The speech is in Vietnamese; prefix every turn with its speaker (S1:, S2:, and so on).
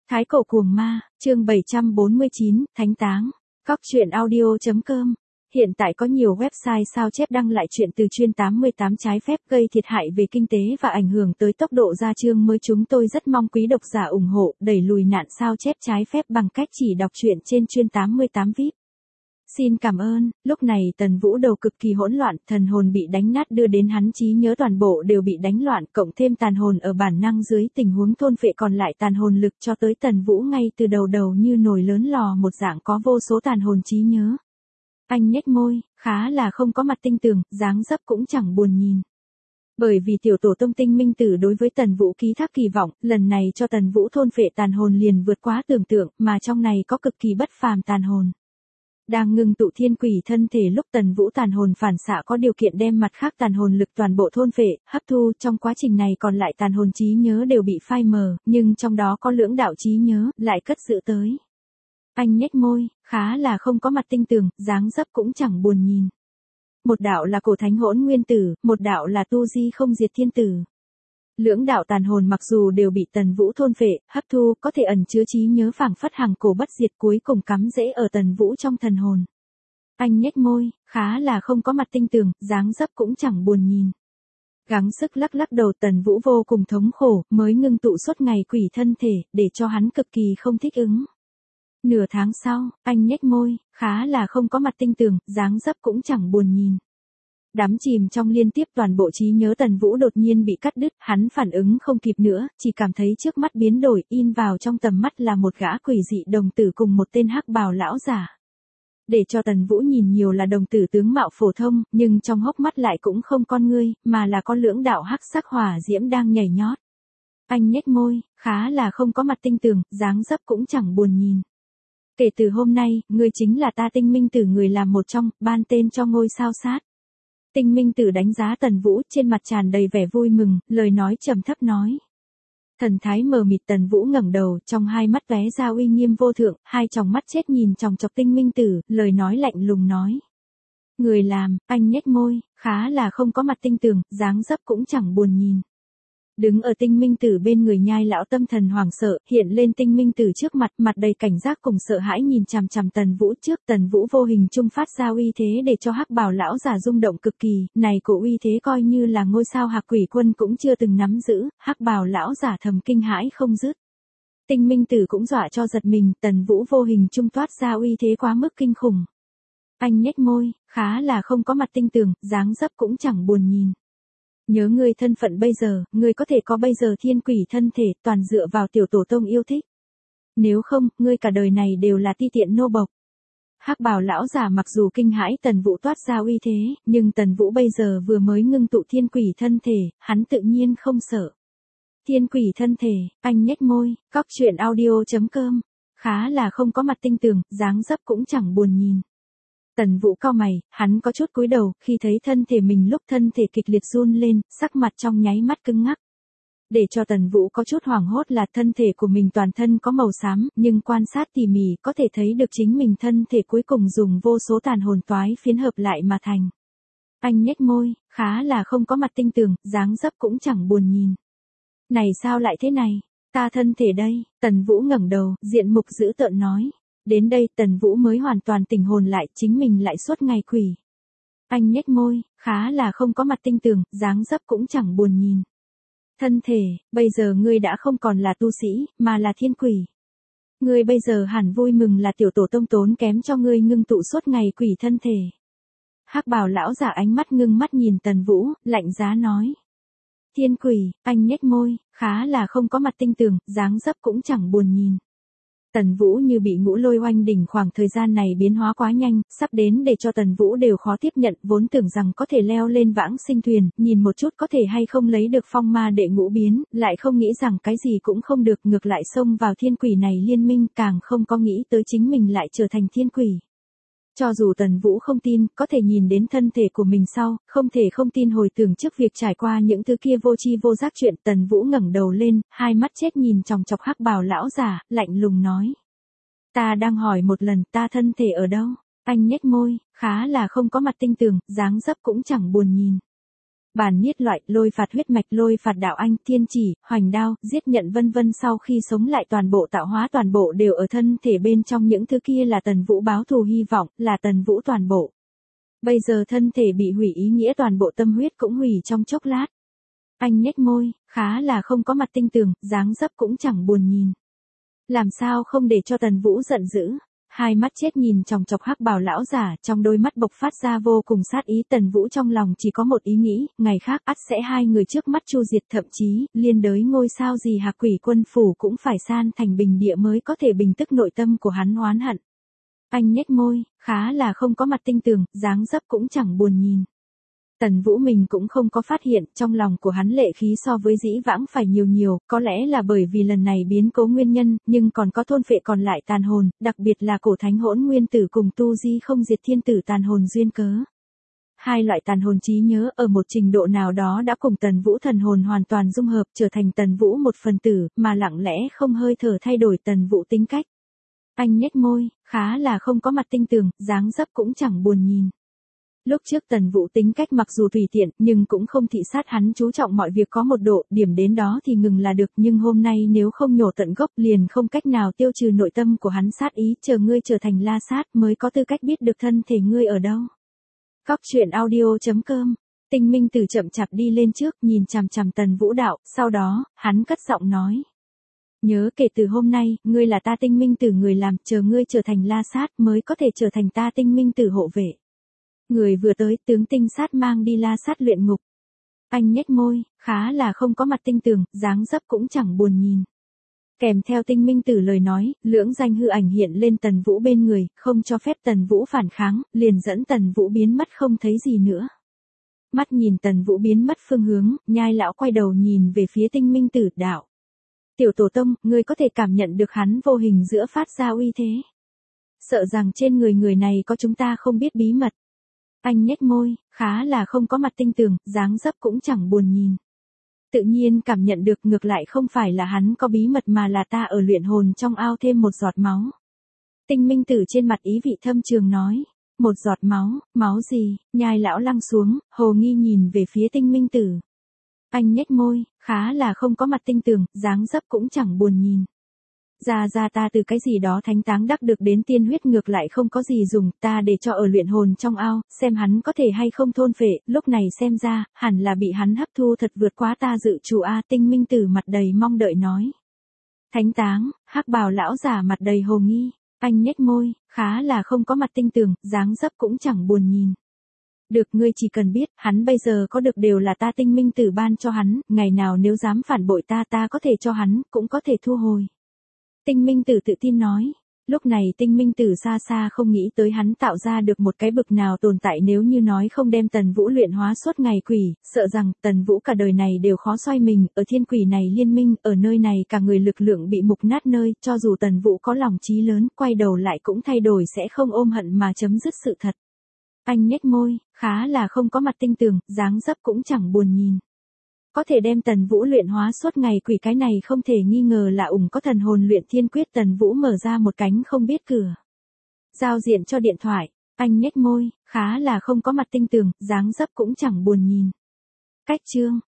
S1: Thái cổ cuồng ma, chương 749, Thánh táng. Cóc truyện audio.com. Hiện tại có nhiều website sao chép đăng lại chuyện từ chuyên 88 trái phép gây thiệt hại về kinh tế và ảnh hưởng tới tốc độ ra chương mới. Chúng tôi rất mong quý độc giả ủng hộ, đẩy lùi nạn sao chép trái phép bằng cách chỉ đọc truyện trên chuyên 88 VIP. Xin cảm ơn. Lúc này Tần Vũ đầu cực kỳ hỗn loạn, thần hồn bị đánh nát đưa đến hắn trí nhớ toàn bộ đều bị đánh loạn, cộng thêm tàn hồn ở bản năng dưới tình huống thôn phệ còn lại tàn hồn lực cho tới Tần Vũ ngay từ đầu như nồi lớn lò một dạng có vô số tàn hồn trí nhớ. Anh nhếch môi, khá là không có mặt tinh tường, dáng dấp cũng chẳng buồn nhìn. Bởi vì tiểu tổ tông Tinh Minh Tử đối với Tần Vũ ký thác kỳ vọng, lần này cho Tần Vũ thôn phệ tàn hồn liền vượt quá tưởng tượng, mà trong này có cực kỳ bất phàm tàn hồn. Đang ngưng tụ thiên quỷ thân thể lúc Tần Vũ tàn hồn phản xạ có điều kiện đem mặt khác tàn hồn lực toàn bộ thôn phệ, hấp thu, trong quá trình này còn lại tàn hồn trí nhớ đều bị phai mờ, nhưng trong đó có lưỡng đạo trí nhớ, lại cất giữ tới. Anh nhếch môi, khá là không có mặt tinh tường, dáng dấp cũng chẳng buồn nhìn. Một đạo là cổ thánh hỗn nguyên tử, một đạo là tu di không diệt thiên tử. Lưỡng đạo tàn hồn mặc dù đều bị Tần Vũ thôn phệ, hấp thu, có thể ẩn chứa trí nhớ phảng phất hàng cổ bất diệt cuối cùng cắm rễ ở Tần Vũ trong thần hồn. Anh nhếch môi, khá là không có mặt tinh tường, dáng dấp cũng chẳng buồn nhìn. Gắng sức lắc lắc đầu, Tần Vũ vô cùng thống khổ, mới ngưng tụ suốt ngày quỷ thân thể, để cho hắn cực kỳ không thích ứng. Nửa tháng sau, anh nhếch môi, khá là không có mặt tinh tường, dáng dấp cũng chẳng buồn nhìn. Đắm chìm trong liên tiếp toàn bộ trí nhớ Tần Vũ đột nhiên bị cắt đứt, hắn phản ứng không kịp nữa, chỉ cảm thấy trước mắt biến đổi, in vào trong tầm mắt là một gã quỷ dị đồng tử cùng một tên hắc bào lão giả. Để cho Tần Vũ nhìn nhiều là đồng tử tướng mạo phổ thông, nhưng trong hốc mắt lại cũng không con ngươi, mà là con lưỡng đạo hắc sắc hỏa diễm đang nhảy nhót. Anh nhếch môi, khá là không có mặt tinh tường, dáng dấp cũng chẳng buồn nhìn. Kể từ hôm nay, ngươi chính là ta Tinh Minh Tử, người làm một trong, ban tên cho ngôi sao sát. Tinh Minh Tử đánh giá Tần Vũ, trên mặt tràn đầy vẻ vui mừng, lời nói trầm thấp nói. Thần thái mờ mịt, Tần Vũ ngẩng đầu, trong hai mắt lóe ra uy nghiêm vô thượng, hai tròng mắt chết nhìn chòng chọc Tinh Minh Tử, lời nói lạnh lùng nói. Người làm, anh nhếch môi, khá là không có mặt tinh tường, dáng dấp cũng chẳng buồn nhìn. Đứng ở Tinh Minh Tử bên người nhai lão tâm thần hoảng sợ, hiện lên Tinh Minh Tử trước mặt, mặt đầy cảnh giác cùng sợ hãi nhìn chằm chằm Tần Vũ trước. Tần Vũ vô hình trung phát ra uy thế để cho hắc bào lão giả rung động cực kỳ, này cổ uy thế coi như là ngôi sao Hạc Quỷ Quân cũng chưa từng nắm giữ, hắc bào lão giả thầm kinh hãi không dứt. Tinh Minh Tử cũng dọa cho giật mình, Tần Vũ vô hình trung toát ra uy thế quá mức kinh khủng. Anh nhếch môi, khá là không có mặt tinh tường, dáng dấp cũng chẳng buồn nhìn. Nhớ ngươi thân phận bây giờ, ngươi có thể có bây giờ thiên quỷ thân thể, toàn dựa vào tiểu tổ tông yêu thích. Nếu không, ngươi cả đời này đều là ti tiện nô bộc. Hắc bào lão giả mặc dù kinh hãi Tần Vũ toát ra uy thế, nhưng Tần Vũ bây giờ vừa mới ngưng tụ thiên quỷ thân thể, hắn tự nhiên không sợ. Thiên quỷ thân thể, anh nhếch môi, cóc truyện audio.com. Khá là không có mặt tinh tường, dáng dấp cũng chẳng buồn nhìn. Tần Vũ cau mày, hắn có chút cúi đầu, khi thấy thân thể mình lúc thân thể kịch liệt run lên, sắc mặt trong nháy mắt cứng ngắc. Để cho Tần Vũ có chút hoảng hốt là thân thể của mình toàn thân có màu xám, nhưng quan sát tỉ mỉ có thể thấy được chính mình thân thể cuối cùng dùng vô số tàn hồn toái phiến hợp lại mà thành. Anh nhếch môi, khá là không có mặt tinh tường, dáng dấp cũng chẳng buồn nhìn. Này sao lại thế này? Ta thân thể đây, Tần Vũ ngẩng đầu, diện mục dữ tợn nói. Đến đây Tần Vũ mới hoàn toàn tỉnh hồn lại, chính mình lại suốt ngày quỷ. Anh nhếch môi, khá là không có mặt tinh tường, dáng dấp cũng chẳng buồn nhìn. Thân thể, bây giờ ngươi đã không còn là tu sĩ, mà là thiên quỷ. Ngươi bây giờ hẳn vui mừng là tiểu tổ tông tốn kém cho ngươi ngưng tụ suốt ngày quỷ thân thể. Hắc bào lão giả ánh mắt ngưng mắt nhìn Tần Vũ, lạnh giá nói. Thiên quỷ, anh nhếch môi, khá là không có mặt tinh tường, dáng dấp cũng chẳng buồn nhìn. Tần Vũ như bị ngũ lôi oanh đỉnh, khoảng thời gian này biến hóa quá nhanh, sắp đến để cho Tần Vũ đều khó tiếp nhận, vốn tưởng rằng có thể leo lên vãng sinh thuyền, nhìn một chút có thể hay không lấy được phong ma đệ ngũ biến, lại không nghĩ rằng cái gì cũng không được, ngược lại xông vào thiên quỷ này liên minh, càng không có nghĩ tới chính mình lại trở thành thiên quỷ. Cho dù Tần Vũ không tin, có thể nhìn đến thân thể của mình sau, không thể không tin hồi tưởng trước việc trải qua những thứ kia vô tri vô giác chuyện. Tần Vũ ngẩng đầu lên, hai mắt chết nhìn chòng chọc hắc bào lão giả, lạnh lùng nói. Ta đang hỏi một lần, ta thân thể ở đâu? Anh nhếch môi, khá là không có mặt tinh tường, dáng dấp cũng chẳng buồn nhìn. Bản niết loại, lôi phạt huyết mạch, lôi phạt đạo anh, thiên chỉ, hoành đao, giết nhận vân vân, sau khi sống lại toàn bộ tạo hóa toàn bộ đều ở thân thể bên trong, những thứ kia là Tần Vũ báo thù hy vọng, là Tần Vũ toàn bộ. Bây giờ thân thể bị hủy, ý nghĩa toàn bộ tâm huyết cũng hủy trong chốc lát. Anh nhếch môi, khá là không có mặt tinh tường, dáng dấp cũng chẳng buồn nhìn. Làm sao không để cho Tần Vũ giận dữ. Hai mắt chết nhìn chòng chọc hắc bào lão giả, trong đôi mắt bộc phát ra vô cùng sát ý. Tần Vũ trong lòng chỉ có một ý nghĩ, ngày khác ắt sẽ hai người trước mắt chu diệt, thậm chí liên đới ngôi sao gì Hạc Quỷ Quân phủ cũng phải san thành bình địa mới có thể bình tức nội tâm của hắn oán hận. Anh nhếch môi, khá là không có mặt tinh tường, dáng dấp cũng chẳng buồn nhìn. Tần Vũ mình cũng không có phát hiện, trong lòng của hắn lệ khí so với dĩ vãng phải nhiều, có lẽ là bởi vì lần này biến cố nguyên nhân, nhưng còn có thôn phệ còn lại tàn hồn, đặc biệt là cổ thánh hỗn nguyên tử cùng tu di không diệt thiên tử tàn hồn duyên cớ. Hai loại tàn hồn trí nhớ ở một trình độ nào đó đã cùng Tần Vũ thần hồn hoàn toàn dung hợp, trở thành Tần Vũ một phần tử, mà lặng lẽ không hơi thở thay đổi Tần Vũ tính cách. Anh nhếch môi, khá là không có mặt tinh tường, dáng dấp cũng chẳng buồn nhìn. Lúc trước Tần Vũ tính cách mặc dù tùy tiện, nhưng cũng không thị sát, hắn chú trọng mọi việc có một độ, điểm đến đó thì ngừng là được, nhưng hôm nay nếu không nhổ tận gốc liền không cách nào tiêu trừ nội tâm của hắn sát ý, chờ ngươi trở thành La Sát mới có tư cách biết được thân thể ngươi ở đâu. Cóc truyện audio.com. Tinh Minh Tử chậm chạp đi lên trước, nhìn chằm chằm Tần Vũ đạo, sau đó, hắn cất giọng nói. Nhớ kể từ hôm nay, ngươi là ta Tinh Minh Tử người làm, chờ ngươi trở thành La Sát mới có thể trở thành ta Tinh Minh Tử hộ vệ. Người vừa tới, tướng Tinh Sát mang đi La Sát luyện ngục. Anh nhếch môi, khá là không có mặt tinh tường, dáng dấp cũng chẳng buồn nhìn. Kèm theo Tinh Minh Tử lời nói, lưỡng danh hư ảnh hiện lên Tần Vũ bên người, không cho phép Tần Vũ phản kháng, liền dẫn Tần Vũ biến mất không thấy gì nữa. Mắt nhìn Tần Vũ biến mất phương hướng, Nhai lão quay đầu nhìn về phía Tinh Minh Tử đạo. Tiểu tổ tông, ngươi có thể cảm nhận được hắn vô hình giữa phát ra uy thế. Sợ rằng trên người này có chúng ta không biết bí mật. Anh nhếch môi, khá là không có mặt tinh tường, dáng dấp cũng chẳng buồn nhìn. Tự nhiên cảm nhận được, ngược lại không phải là hắn có bí mật mà là ta ở luyện hồn trong ao thêm một giọt máu. Tinh Minh Tử trên mặt ý vị thâm trường nói. Một giọt máu, máu gì? Nhai lão lăng xuống, hồ nghi nhìn về phía Tinh Minh Tử. Anh nhếch môi, khá là không có mặt tinh tường, dáng dấp cũng chẳng buồn nhìn. Ra ta từ cái gì đó thánh táng đắc được đến tiên huyết, ngược lại không có gì dùng, ta để cho ở luyện hồn trong ao, xem hắn có thể hay không thôn phệ, lúc này xem ra, hẳn là bị hắn hấp thu thật vượt quá ta dự trù a. Tinh Minh Tử mặt đầy mong đợi nói. Thánh táng, hắc bào lão giả mặt đầy hồ nghi, anh nhếch môi, khá là không có mặt tinh tường, dáng dấp cũng chẳng buồn nhìn. Được, ngươi chỉ cần biết, hắn bây giờ có được đều là ta Tinh Minh Tử ban cho hắn, ngày nào nếu dám phản bội ta có thể cho hắn, cũng có thể thu hồi. Tinh Minh Tử tự tin nói. Lúc này Tinh Minh Tử xa xa không nghĩ tới hắn tạo ra được một cái bực nào tồn tại, nếu như nói không đem Tần Vũ luyện hóa suốt ngày quỷ, sợ rằng Tần Vũ cả đời này đều khó xoay mình, ở thiên quỷ này liên minh, ở nơi này cả người lực lượng bị mục nát nơi, cho dù Tần Vũ có lòng chí lớn, quay đầu lại cũng thay đổi sẽ không ôm hận mà chấm dứt sự thật. Anh nhếch môi, khá là không có mặt tinh tường, dáng dấp cũng chẳng buồn nhìn. Có thể đem Tần Vũ luyện hóa suốt ngày quỷ, cái này không thể nghi ngờ là có thần hồn luyện thiên quyết. Tần Vũ mở ra một cánh không biết cửa. Giao diện cho điện thoại, anh nhếch môi, khá là không có mặt tinh tường, dáng dấp cũng chẳng buồn nhìn. Cách chương.